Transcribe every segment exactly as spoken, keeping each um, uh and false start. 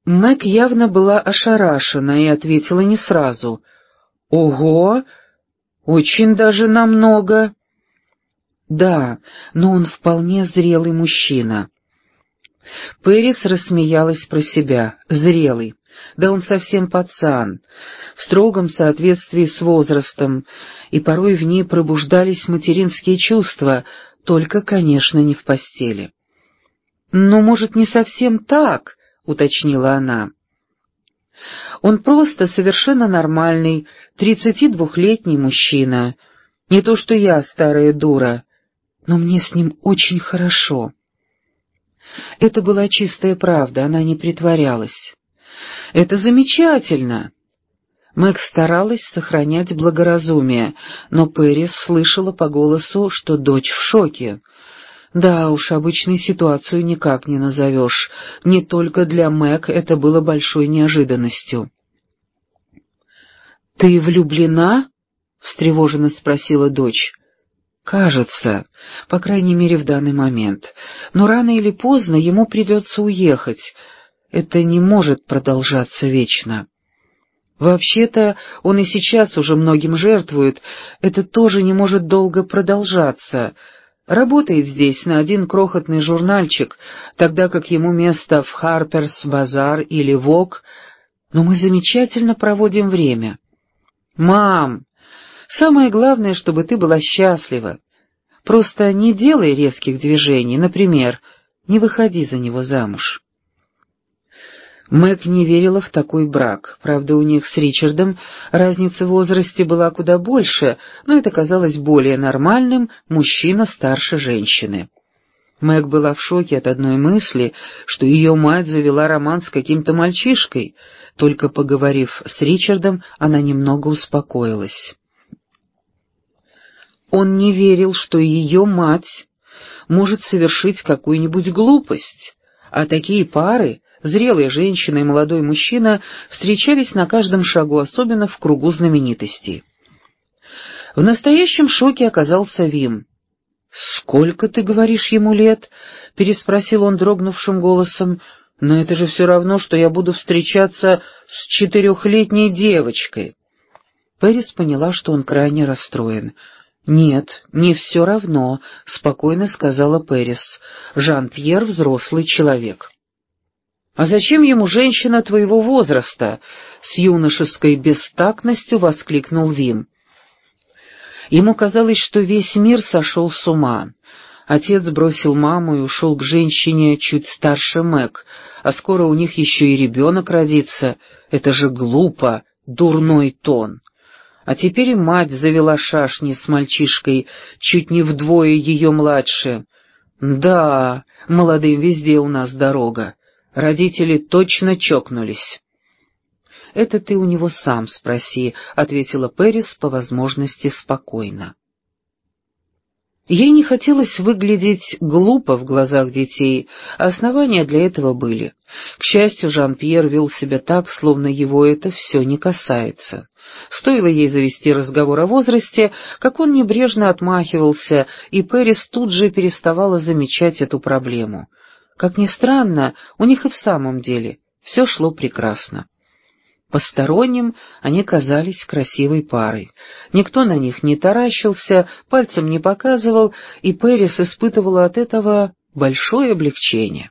Мэг явно была ошарашена и ответила не сразу. «Ого! Очень даже намного!» «Да, но он вполне зрелый мужчина». Пэрис рассмеялась про себя. «Зрелый. Да он совсем пацан, в строгом соответствии с возрастом, и порой в ней пробуждались материнские чувства, только, конечно, не в постели». «Ну, может, не совсем так», — уточнила она. «Он просто совершенно нормальный, тридцатидвухлетний мужчина. Не то что я, старая дура, но мне с ним очень хорошо». Это была чистая правда, она не притворялась. «Это замечательно!» Мэг старалась сохранять благоразумие, но Пэрис слышала по голосу, что дочь в шоке. Да уж, обычной ситуацию никак не назовешь. Не только для Мэг это было большой неожиданностью. «Ты влюблена?» — встревоженно спросила дочь. «Кажется, по крайней мере в данный момент. Но рано или поздно ему придется уехать. Это не может продолжаться вечно. Вообще-то он и сейчас уже многим жертвует. Это тоже не может долго продолжаться. Работает здесь на один крохотный журнальчик, тогда как ему место в «Харперс Базар» или «Вог». Но мы замечательно проводим время. Мам, самое главное, чтобы ты была счастлива. Просто не делай резких движений, например, не выходи за него замуж». Мэг не верила в такой брак. Правда, у них с Ричардом разница в возрасте была куда больше, но это казалось более нормальным — мужчина старше женщины. Мэг была в шоке от одной мысли, что ее мать завела роман с каким-то мальчишкой. Только поговорив с Ричардом, она немного успокоилась. Он не верил, что ее мать может совершить какую-нибудь глупость, а такие пары, зрелая женщина и молодой мужчина, встречались на каждом шагу, особенно в кругу знаменитостей. В настоящем шоке оказался Вим. «Сколько, ты говоришь, ему лет?» — переспросил он дрогнувшим голосом. «Но это же все равно, что я буду встречаться с четырехлетней девочкой». Пэрис поняла, что он крайне расстроен. «Нет, не все равно», — спокойно сказала Пэрис. «Жан-Пьер — взрослый человек». «А зачем ему женщина твоего возраста?» — с юношеской бестактностью воскликнул Вим. Ему казалось, что весь мир сошел с ума. Отец бросил маму и ушел к женщине чуть старше Мэг, а скоро у них еще и ребенок родится. Это же глупо, дурной тон. А теперь и мать завела шашни с мальчишкой, чуть не вдвое ее младше. Да, молодым везде у нас дорога. Родители точно чокнулись. «Это ты у него сам спроси», — ответила Пэрис по возможности спокойно. Ей не хотелось выглядеть глупо в глазах детей, а основания для этого были. К счастью, Жан-Пьер вел себя так, словно его это все не касается. Стоило ей завести разговор о возрасте, как он небрежно отмахивался, и Пэрис тут же переставала замечать эту проблему. Как ни странно, у них и в самом деле все шло прекрасно. Посторонним они казались красивой парой. Никто на них не таращился, пальцем не показывал, и Пэрис испытывала от этого большое облегчение.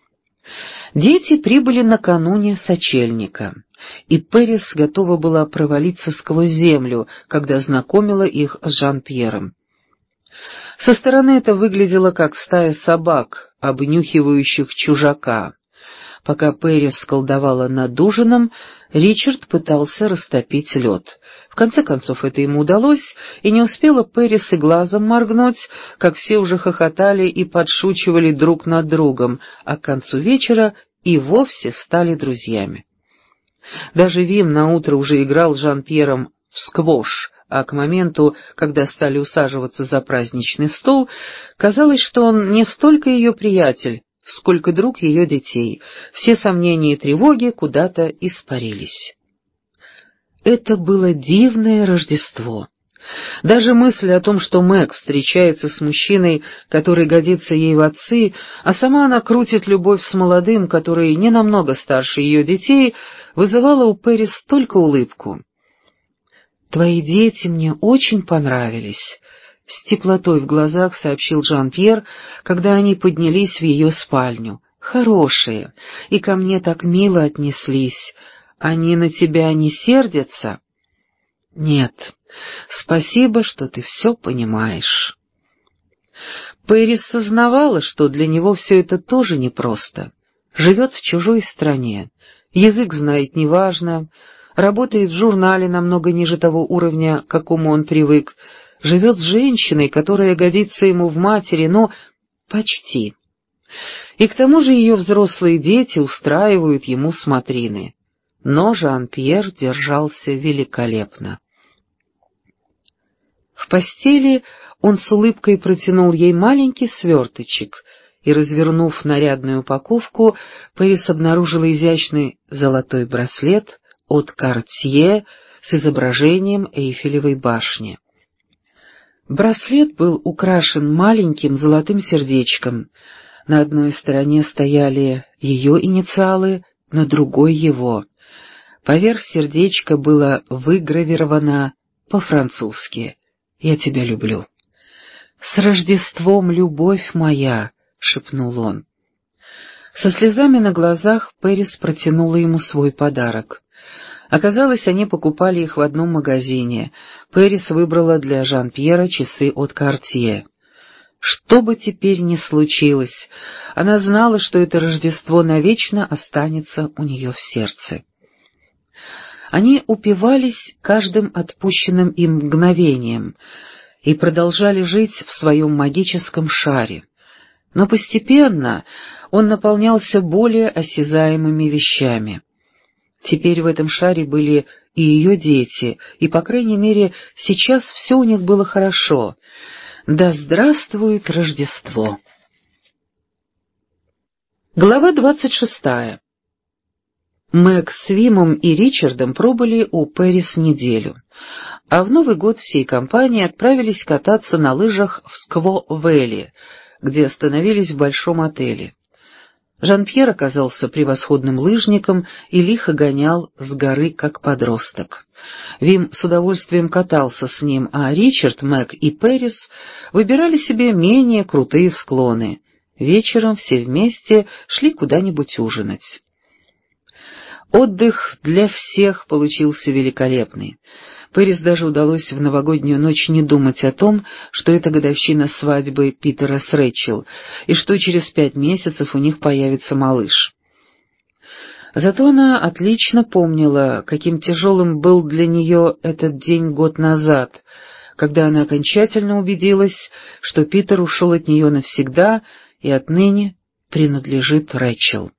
Дети прибыли накануне сочельника, и Пэрис готова была провалиться сквозь землю, когда знакомила их с Жан-Пьером. Со стороны это выглядело как стая собак, обнюхивающих чужака. Пока Пэрис колдовала над ужином, Ричард пытался растопить лед. В конце концов это ему удалось, и не успела Пэрис и глазом моргнуть, как все уже хохотали и подшучивали друг над другом, а к концу вечера и вовсе стали друзьями. Даже Вим наутро уже играл с Жан-Пьером в сквош, а к моменту, когда стали усаживаться за праздничный стол, казалось, что он не столько ее приятель, сколько друг ее детей. Все сомнения и тревоги куда-то испарились. Это было дивное Рождество. Даже мысль о том, что Мэг встречается с мужчиной, который годится ей в отцы, а сама она крутит любовь с молодым, который не намного старше ее детей, вызывала у Пэрис только улыбку. «Твои дети мне очень понравились», — с теплотой в глазах сообщил Жан-Пьер, когда они поднялись в ее спальню. «Хорошие, и ко мне так мило отнеслись. Они на тебя не сердятся?» «Нет, спасибо, что ты все понимаешь». Пэрис сознавала, что для него все это тоже непросто. Живет в чужой стране, язык знает неважно, работает в журнале намного ниже того уровня, к какому он привык, живет с женщиной, которая годится ему в матери, но почти. И к тому же ее взрослые дети устраивают ему смотрины. Но Жан-Пьер держался великолепно. В постели он с улыбкой протянул ей маленький сверточек, и, развернув нарядную упаковку, Пэрис обнаружила изящный золотой браслет от Cartier с изображением Эйфелевой башни. Браслет был украшен маленьким золотым сердечком. На одной стороне стояли ее инициалы, на другой — его. Поверх сердечка было выгравировано по-французски «Я тебя люблю». «С Рождеством, любовь моя!» — шепнул он. Со слезами на глазах Пэрис протянула ему свой подарок. Оказалось, они покупали их в одном магазине. Пэрис выбрала для Жан-Пьера часы от Cartier. Что бы теперь ни случилось, она знала, что это Рождество навечно останется у нее в сердце. Они упивались каждым отпущенным им мгновением и продолжали жить в своем магическом шаре. Но постепенно он наполнялся более осязаемыми вещами. Теперь в этом шаре были и ее дети, и, по крайней мере, сейчас все у них было хорошо. Да здравствует Рождество! Глава двадцать шестая. Мэг с Вимом и Ричардом пробыли у Пэрис неделю, а в Новый год всей компанией отправились кататься на лыжах в Скво-Вэлли, где остановились в большом отеле. Жан-Пьер оказался превосходным лыжником и лихо гонял с горы как подросток. Вим с удовольствием катался с ним, а Ричард, Мэг и Пэрис выбирали себе менее крутые склоны. Вечером все вместе шли куда-нибудь ужинать. Отдых для всех получился великолепный. Пэрис даже удалось в новогоднюю ночь не думать о том, что это годовщина свадьбы Питера с Рэйчел, и что через пять месяцев у них появится малыш. Зато она отлично помнила, каким тяжелым был для нее этот день год назад, когда она окончательно убедилась, что Питер ушел от нее навсегда и отныне принадлежит Рэйчел.